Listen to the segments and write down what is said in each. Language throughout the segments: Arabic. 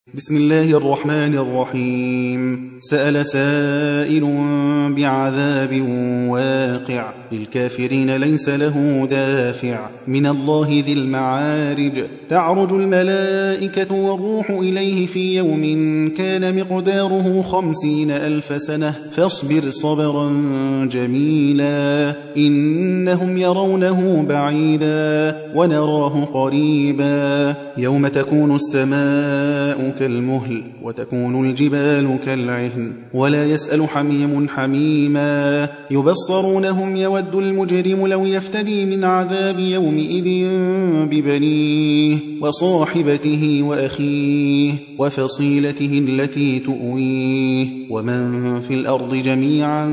بسم الله الرحمن الرحيم. سأل سائل بعذاب واقع للكافرين ليس له دافع من الله ذي المعارج. تعرج الملائكة والروح إليه في يوم كان مقداره 50,000 سنة فاصبر صبرا جميلا إنهم يرونه بعيدا ونراه قريبا يوم تكون السماء كالمهل وتكون الجبال كالعهن ولا يسأل حميم حميما يبصرونهم يود المجرم لو يفتدي من عذاب يومئذ ببنيه وصاحبته وأخيه وفصيلته التي تؤويه ومن في الأرض جميعا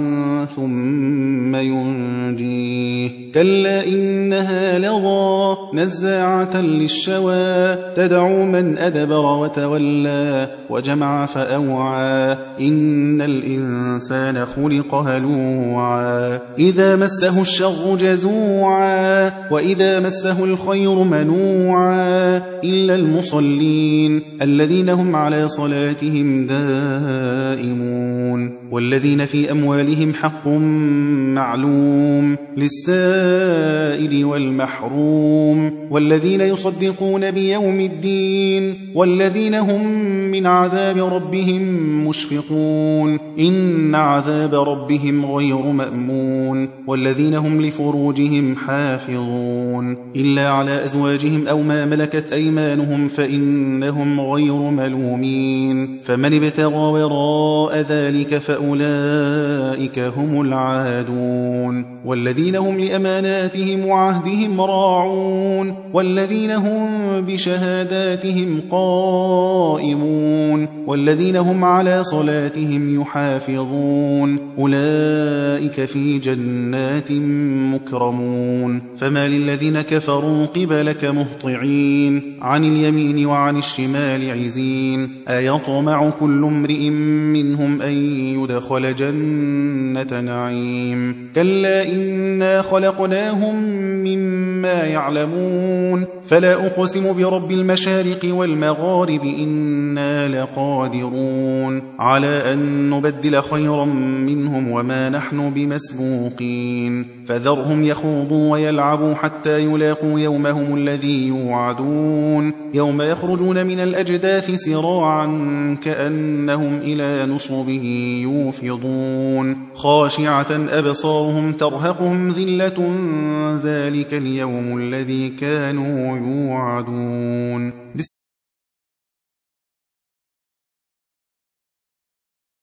ثم ينجيه كلا إنها لظى نزاعة للشوى تدعو من أدبر وتولى وجمع فأوعى إن الإنسان خلق هلوعا إذا مسه الشر جزوعا وإذا مسه الخير منوعا إلا المصلين الذين هم على صلاتهم دائمون والذين في أموالهم حق معلوم للسائل والمحروم والذين يصدقون بيوم الدين والذين هم من عذاب ربهم مشفقون إن عذاب ربهم غير مأمون والذين هم لفروجهم حافظون إلا على أزواجهم أو ما ملكت أيمانهم فإنهم غير ملومين فمن ابتغى وراء ذلك فأولئك هم العادون والذين هم لأماناتهم وعهدهم راعون والذين هم بشهاداتهم قائمون والذين هم على صلاتهم يحافظون أولئك في جنات مكرمون فما للذين كفروا قبلك مهطعين عن اليمين وعن الشمال عزين أيطمع كل امرئ منهم أن يدخل جنة نعيم كلا إنا خلقناهم مما يعلمون فلا أقسم برب المشارق والمغارب إنا لقادرون على أن نبدل خيرا منهم وما نحن بمسبوقين فذرهم يخوضوا ويلعبوا حتى يلاقوا يومهم الذي يوعدون يوم يخرجون من الأجداث سراعا كأنهم إلى نصب يوفضون خاشعة أبصارهم ترهقهم ذلة ذلك اليوم الذي كانوا يوعدون.